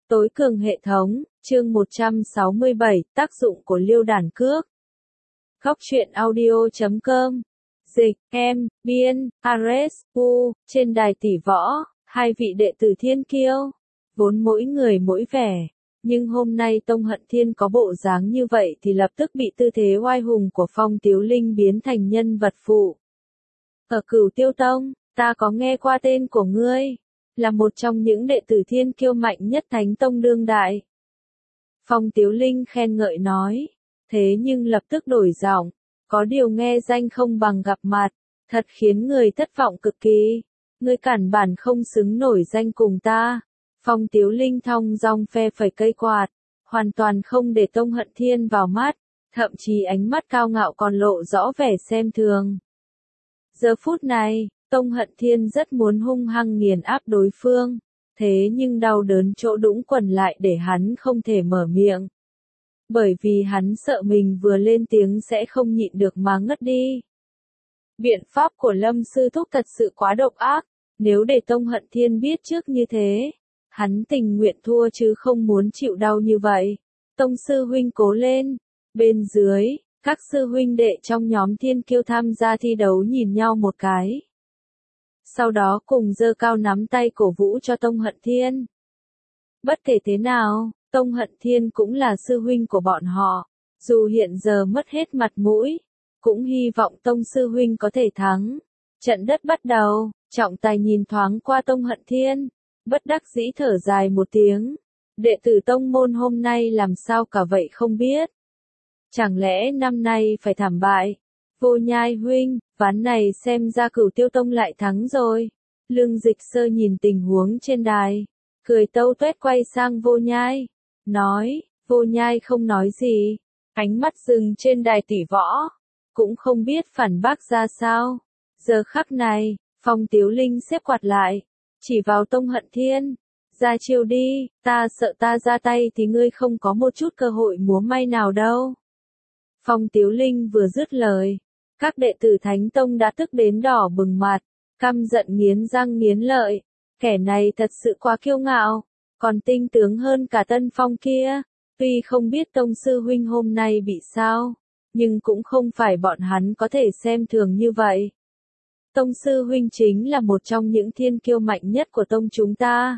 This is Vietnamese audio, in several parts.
Tối cường hệ thống, chương 167, tác dụng của liêu đàn cước. Góc truyện audio.com. Dịch, em, biên, Ares, U, trên đài tỷ võ, hai vị đệ tử thiên kiêu. Vốn mỗi người mỗi vẻ. Nhưng hôm nay Tông Hận Thiên có bộ dáng như vậy thì lập tức bị tư thế oai hùng của Phong Tiếu Linh biến thành nhân vật phụ. Ở Cửu Tiêu Tông, ta có nghe qua tên của ngươi. Là một trong những đệ tử thiên kiêu mạnh nhất Thánh Tông đương đại. Phong Tiếu Linh khen ngợi nói, thế nhưng lập tức đổi giọng, có điều nghe danh không bằng gặp mặt, thật khiến người thất vọng cực kỳ. Ngươi cản bản không xứng nổi danh cùng ta. Phong Tiếu Linh thong dong phe phẩy cây quạt, hoàn toàn không để Tông Hận Thiên vào mắt, thậm chí ánh mắt cao ngạo còn lộ rõ vẻ xem thường. Giờ phút này, Tông Hận Thiên rất muốn hung hăng nghiền áp đối phương, thế nhưng đau đớn chỗ đũng quần lại để hắn không thể mở miệng. Bởi vì hắn sợ mình vừa lên tiếng sẽ không nhịn được mà ngất đi. Biện pháp của Lâm Sư Thúc thật sự quá độc ác, nếu để Tông Hận Thiên biết trước như thế, hắn tình nguyện thua chứ không muốn chịu đau như vậy. Tông Sư Huynh cố lên, bên dưới, các sư huynh đệ trong nhóm thiên kiêu tham gia thi đấu nhìn nhau một cái. Sau đó cùng giơ cao nắm tay cổ vũ cho Tông Hận Thiên. Bất kể thế nào, Tông Hận Thiên cũng là sư huynh của bọn họ, dù hiện giờ mất hết mặt mũi, cũng hy vọng Tông Sư Huynh có thể thắng. Trận đất bắt đầu, Trọng Tài nhìn thoáng qua Tông Hận Thiên, bất đắc dĩ thở dài một tiếng. Đệ tử Tông môn hôm nay làm sao cả vậy không biết. Chẳng lẽ năm nay phải thảm bại? Vô Nhai huynh, ván này xem ra Cửu Tiêu Tông lại thắng rồi. Lương Dịch Sơ nhìn tình huống trên đài, cười tâu tuét quay sang Vô Nhai, nói, Vô Nhai không nói gì, ánh mắt dừng trên đài tỷ võ, cũng không biết phản bác ra sao. Giờ khắc này, Phong Tiếu Linh xếp quạt lại, chỉ vào Tông Hận Thiên, ra chiêu đi, ta sợ ta ra tay thì ngươi không có một chút cơ hội múa may nào đâu. Phong Tiếu Linh vừa dứt lời, các đệ tử Thánh Tông đã tức đến đỏ bừng mặt, căm giận nghiến răng nghiến lợi, kẻ này thật sự quá kiêu ngạo, còn tinh tướng hơn cả Tân Phong kia. Tuy không biết Tông Sư Huynh hôm nay bị sao, nhưng cũng không phải bọn hắn có thể xem thường như vậy. Tông Sư Huynh chính là một trong những thiên kiêu mạnh nhất của Tông chúng ta.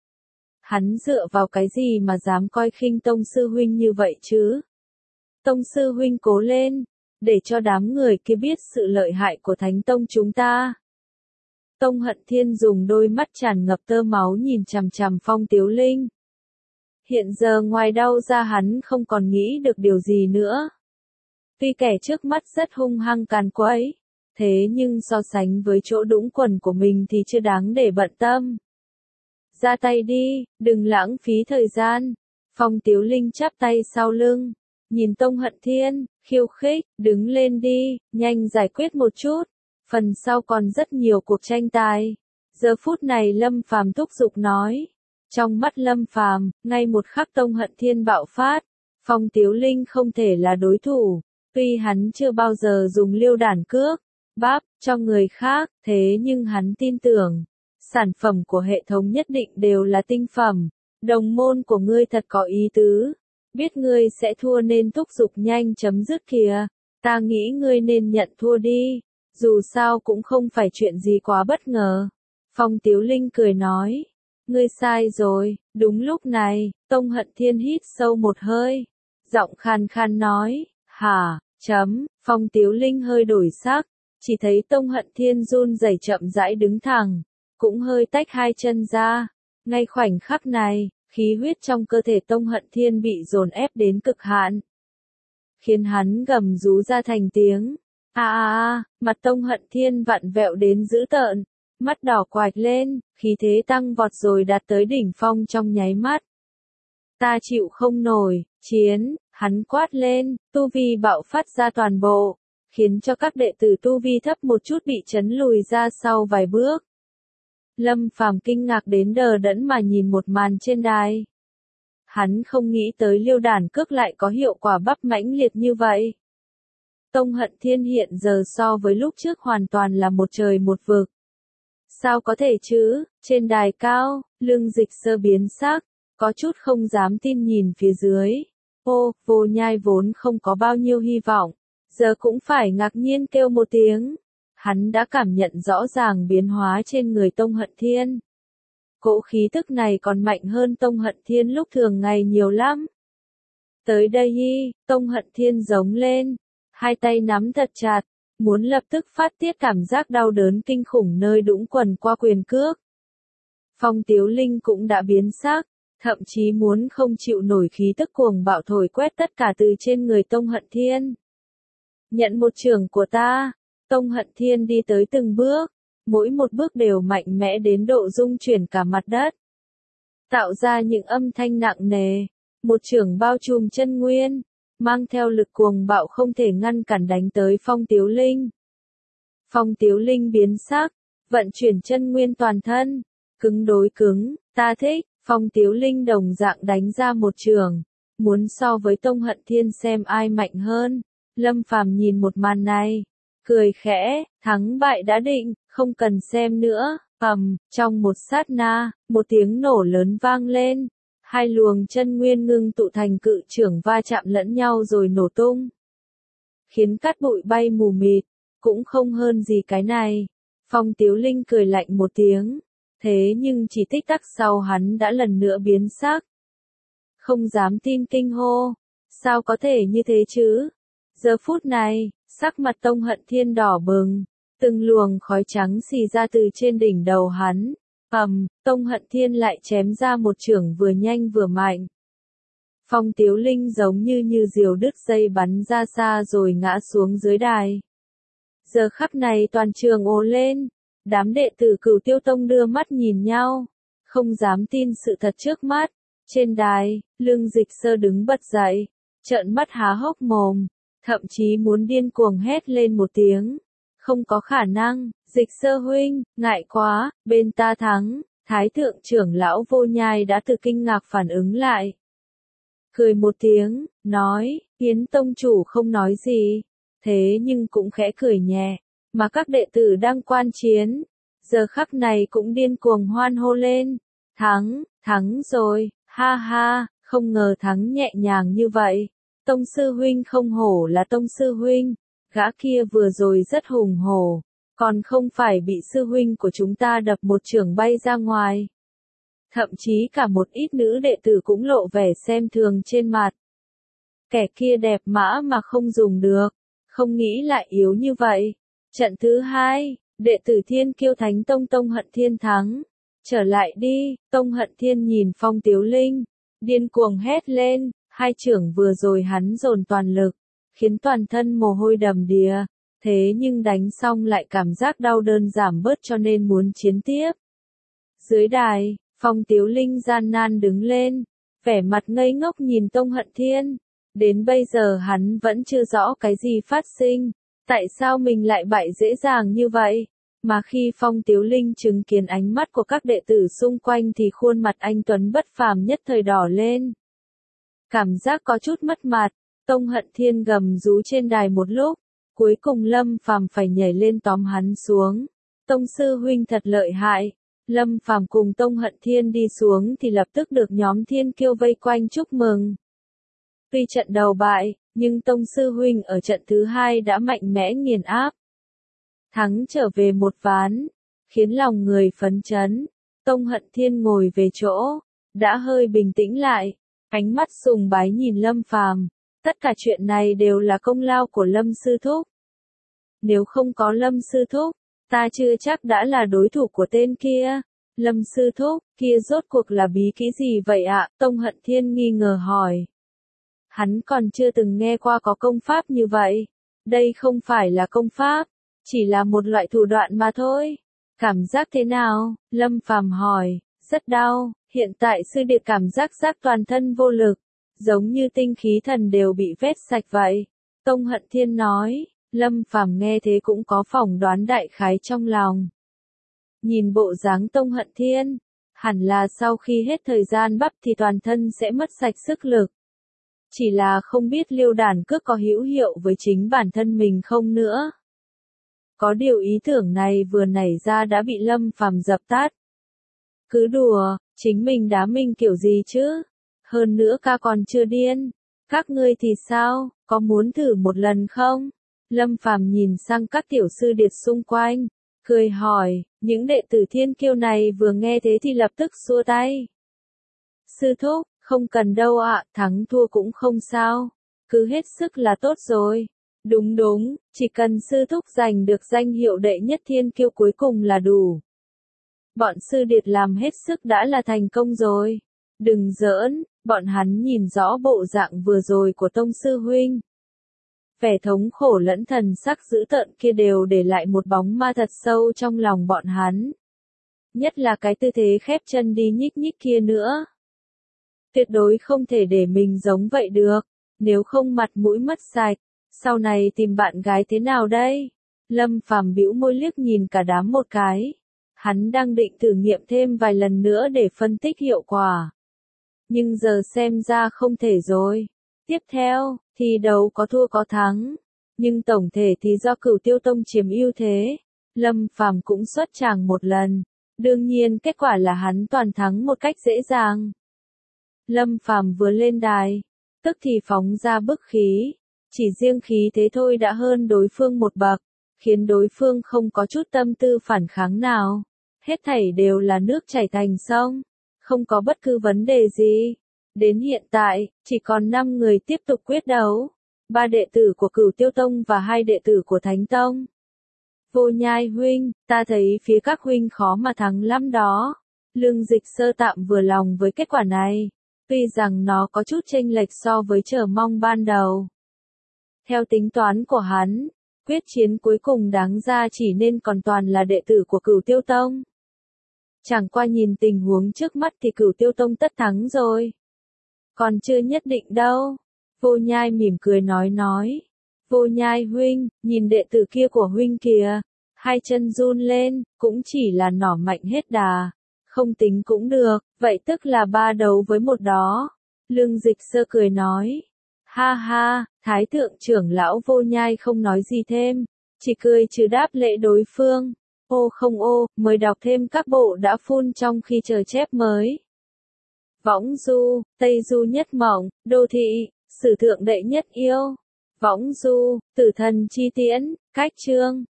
Hắn dựa vào cái gì mà dám coi khinh Tông Sư Huynh như vậy chứ? Tông Sư Huynh cố lên, để cho đám người kia biết sự lợi hại của Thánh Tông chúng ta. Tông Hận Thiên dùng đôi mắt tràn ngập tơ máu nhìn chằm chằm Phong Tiếu Linh. Hiện giờ ngoài đau ra hắn không còn nghĩ được điều gì nữa. Tuy kẻ trước mắt rất hung hăng càn quấy, thế nhưng so sánh với chỗ đũng quần của mình thì chưa đáng để bận tâm. Ra tay đi, đừng lãng phí thời gian. Phong Tiếu Linh chắp tay sau lưng, nhìn Tông Hận Thiên, khiêu khích, đứng lên đi, nhanh giải quyết một chút. Phần sau còn rất nhiều cuộc tranh tài. Giờ phút này Lâm Phàm thúc giục nói. Trong mắt Lâm Phàm, ngay một khắc Tông Hận Thiên bạo phát, Phong Tiếu Linh không thể là đối thủ. Tuy hắn chưa bao giờ dùng liêu đàn cước, bắp, cho người khác, thế nhưng hắn tin tưởng, sản phẩm của hệ thống nhất định đều là tinh phẩm. Đồng môn của ngươi thật có ý tứ, biết ngươi sẽ thua nên thúc giục nhanh chấm dứt kìa, ta nghĩ ngươi nên nhận thua đi, dù sao cũng không phải chuyện gì quá bất ngờ. Phong Tiếu Linh cười nói, ngươi sai rồi. Đúng lúc này, Tông Hận Thiên hít sâu một hơi, giọng khan khan nói, hả, Phong Tiếu Linh hơi đổi sắc, chỉ thấy Tông Hận Thiên run rẩy chậm rãi đứng thẳng, cũng hơi tách hai chân ra. Ngay khoảnh khắc này, khí huyết trong cơ thể Tông Hận Thiên bị dồn ép đến cực hạn, khiến hắn gầm rú ra thành tiếng. Mặt Tông Hận Thiên vặn vẹo đến dữ tợn, mắt đỏ quạch lên, khí thế tăng vọt rồi đạt tới đỉnh phong trong nháy mắt. Ta chịu không nổi, chiến, hắn quát lên, tu vi bạo phát ra toàn bộ, khiến cho các đệ tử tu vi thấp một chút bị chấn lùi ra sau vài bước. Lâm Phàm kinh ngạc đến đờ đẫn mà nhìn một màn trên đài. Hắn không nghĩ tới liêu đàn cước lại có hiệu quả bắp mãnh liệt như vậy. Tông Hận Thiên hiện giờ so với lúc trước hoàn toàn là một trời một vực. Sao có thể chứ? Trên đài cao, Lương Dịch Sơ biến sắc, có chút không dám tin nhìn phía dưới. Ô, Vô Nhai vốn không có bao nhiêu hy vọng, giờ cũng phải ngạc nhiên kêu một tiếng. Hắn đã cảm nhận rõ ràng biến hóa trên người Tông Hận Thiên. Cỗ khí tức này còn mạnh hơn Tông Hận Thiên lúc thường ngày nhiều lắm. Tới đây hi, Tông Hận Thiên giống lên, hai tay nắm thật chặt, muốn lập tức phát tiết cảm giác đau đớn kinh khủng nơi đũng quần qua quyền cước. Phong Tiếu Linh cũng đã biến sắc, thậm chí muốn không chịu nổi khí tức cuồng bạo thổi quét tất cả từ trên người Tông Hận Thiên. Nhận một chưởng của ta, Tông Hận Thiên đi tới từng bước, mỗi một bước đều mạnh mẽ đến độ rung chuyển cả mặt đất. Tạo ra những âm thanh nặng nề, một chưởng bao trùm chân nguyên, mang theo lực cuồng bạo không thể ngăn cản đánh tới Phong Tiếu Linh. Phong Tiếu Linh biến sắc, vận chuyển chân nguyên toàn thân, cứng đối cứng, ta thích. Phong Tiếu Linh đồng dạng đánh ra một chưởng, muốn so với Tông Hận Thiên xem ai mạnh hơn. Lâm Phàm nhìn một màn này, cười khẽ, thắng bại đã định, không cần xem nữa. Trong một sát na, một tiếng nổ lớn vang lên, hai luồng chân nguyên ngưng tụ thành cự chưởng va chạm lẫn nhau rồi nổ tung, khiến cát bụi bay mù mịt, cũng không hơn gì cái này. Phong Tiếu Linh cười lạnh một tiếng. Thế nhưng chỉ tích tắc sau hắn đã lần nữa biến sắc. Không dám tin kinh hô. Sao có thể như thế chứ? Giờ phút này, sắc mặt Tông Hận Thiên đỏ bừng. Từng luồng khói trắng xì ra từ trên đỉnh đầu hắn. Tông Hận Thiên lại chém ra một chưởng vừa nhanh vừa mạnh. Phong Tiếu Linh giống như diều đứt dây bắn ra xa rồi ngã xuống dưới đài. Giờ khắc này toàn trường ồ lên. Đám đệ tử Cửu Tiêu Tông đưa mắt nhìn nhau, không dám tin sự thật trước mắt. Trên đài, Lương Dịch Sơ đứng bật dậy, trợn mắt há hốc mồm, thậm chí muốn điên cuồng hét lên một tiếng. Không có khả năng, Dịch Sơ huynh, ngại quá, bên ta thắng. Thái thượng trưởng lão Vô Nhai đã từ kinh ngạc phản ứng lại. Cười một tiếng, nói, Yến tông chủ không nói gì, thế nhưng cũng khẽ cười nhẹ. Mà các đệ tử đang quan chiến, giờ khắc này cũng điên cuồng hoan hô lên. Thắng rồi, ha ha, không ngờ thắng nhẹ nhàng như vậy. Tông sư huynh không hổ là tông sư huynh, gã kia vừa rồi rất hùng hổ, còn không phải bị sư huynh của chúng ta đập một chưởng bay ra ngoài. Thậm chí cả một ít nữ đệ tử cũng lộ vẻ xem thường trên mặt. Kẻ kia đẹp mã mà không dùng được, không nghĩ lại yếu như vậy. Trận thứ hai, đệ tử Thiên Kiêu Thánh Tông Tông Hận Thiên thắng. Trở lại đi, Tông Hận Thiên nhìn Phong Tiếu Linh, điên cuồng hét lên, hai chưởng vừa rồi hắn dồn toàn lực, khiến toàn thân mồ hôi đầm đìa, thế nhưng đánh xong lại cảm giác đau đớn giảm bớt cho nên muốn chiến tiếp. Dưới đài, Phong Tiếu Linh gian nan đứng lên, vẻ mặt ngây ngốc nhìn Tông Hận Thiên. Đến bây giờ hắn vẫn chưa rõ cái gì phát sinh. Tại sao mình lại bại dễ dàng như vậy? Mà khi Phong Tiếu Linh chứng kiến ánh mắt của các đệ tử xung quanh thì khuôn mặt anh Tuấn bất phàm nhất thời đỏ lên. Cảm giác có chút mất mặt, Tông Hận Thiên gầm rú trên đài một lúc, cuối cùng Lâm Phàm phải nhảy lên tóm hắn xuống. Tông sư huynh thật lợi hại. Lâm Phàm cùng Tông Hận Thiên đi xuống thì lập tức được nhóm Thiên Kiêu vây quanh chúc mừng. Tuy trận đầu bại, nhưng Tông sư huynh ở trận thứ hai đã mạnh mẽ nghiền áp. Thắng trở về một ván, khiến lòng người phấn chấn. Tông Hận Thiên ngồi về chỗ, đã hơi bình tĩnh lại, ánh mắt sùng bái nhìn Lâm Phàm. Tất cả chuyện này đều là công lao của Lâm sư thúc. Nếu không có Lâm sư thúc, ta chưa chắc đã là đối thủ của tên kia. Lâm sư thúc, kia rốt cuộc là bí kỹ gì vậy ạ? Tông Hận Thiên nghi ngờ hỏi. Hắn còn chưa từng nghe qua có công pháp như vậy. Đây không phải là công pháp, chỉ là một loại thủ đoạn mà thôi. Cảm giác thế nào? Lâm Phàm hỏi. Rất đau, hiện tại sư đệ cảm giác toàn thân vô lực, giống như tinh khí thần đều bị vét sạch vậy. Tông Hận Thiên nói. Lâm Phàm nghe thế cũng có phỏng đoán đại khái trong lòng. Nhìn bộ dáng Tông Hận Thiên, hẳn là sau khi hết thời gian bắp thì toàn thân sẽ mất sạch sức lực. Chỉ là không biết Liêu Đàn Cước có hữu hiệu với chính bản thân mình không nữa. Có điều ý tưởng này vừa nảy ra đã bị Lâm Phàm dập tắt. Cứ đùa, Chính mình đá mình kiểu gì chứ? Hơn nữa ca còn chưa điên. Các ngươi thì sao, có muốn thử một lần không? Lâm Phàm nhìn sang các tiểu sư điệt xung quanh, cười hỏi, những đệ tử thiên kiêu này vừa nghe thế thì lập tức xua tay. Sư thúc, không cần đâu ạ, thắng thua cũng không sao, cứ hết sức là tốt rồi. Đúng đúng, chỉ cần sư thúc giành được danh hiệu đệ nhất thiên kiêu cuối cùng là đủ. Bọn sư điệt làm hết sức đã là thành công rồi. Đừng giỡn, bọn hắn nhìn rõ bộ dạng vừa rồi của tông sư huynh. Vẻ thống khổ lẫn thần sắc dữ tợn kia đều để lại một bóng ma thật sâu trong lòng bọn hắn. Nhất là cái tư thế khép chân đi nhích nhích kia nữa. Tuyệt đối không thể để mình giống vậy được, nếu không mặt mũi mất sạch, sau này tìm bạn gái thế nào đây? Lâm Phàm bĩu môi liếc nhìn cả đám một cái. Hắn đang định thử nghiệm thêm vài lần nữa để phân tích hiệu quả. Nhưng giờ xem ra không thể rồi. Tiếp theo, thi đấu có thua có thắng. Nhưng tổng thể thì do Cửu Tiêu Tông chiếm ưu thế. Lâm Phàm cũng xuất tràng một lần. Đương nhiên kết quả là hắn toàn thắng một cách dễ dàng. Lâm Phàm vừa lên đài, tức thì phóng ra bức khí. Chỉ riêng khí thế thôi đã hơn đối phương một bậc, khiến đối phương không có chút tâm tư phản kháng nào. Hết thảy đều là nước chảy thành sông, không có bất cứ vấn đề gì. Đến hiện tại, chỉ còn 5 người tiếp tục quyết đấu. 3 đệ tử của Cửu Tiêu Tông và 2 đệ tử của Thánh Tông. Vô Nhai huynh, ta thấy phía các huynh khó mà thắng lắm đó. Lương Dịch Sơ tạm vừa lòng với kết quả này. Tuy rằng nó có chút chênh lệch so với chờ mong ban đầu. Theo tính toán của hắn, quyết chiến cuối cùng đáng ra chỉ nên còn toàn là đệ tử của Cửu Tiêu Tông. Chẳng qua nhìn tình huống trước mắt thì Cửu Tiêu Tông tất thắng rồi. Còn chưa nhất định đâu. Vô Nhai mỉm cười nói. Vô Nhai huynh, nhìn đệ tử kia của huynh kìa. Hai chân run lên, cũng chỉ là nỏ mạnh hết đà. Không tính cũng được, vậy tức là 3 đấu với 1 đó. Lương Dịch Sơ cười nói. Ha ha, Thái thượng trưởng lão Vô Nhai không nói gì thêm. Chỉ cười trừ đáp lễ đối phương. Ô không ô, mới đọc thêm các bộ đã phun trong khi chờ chép mới. Võng du, Tây du nhất mộng, đô thị, sử thượng đệ nhất yêu. Võng du, tử thần chi tiễn, cách chương.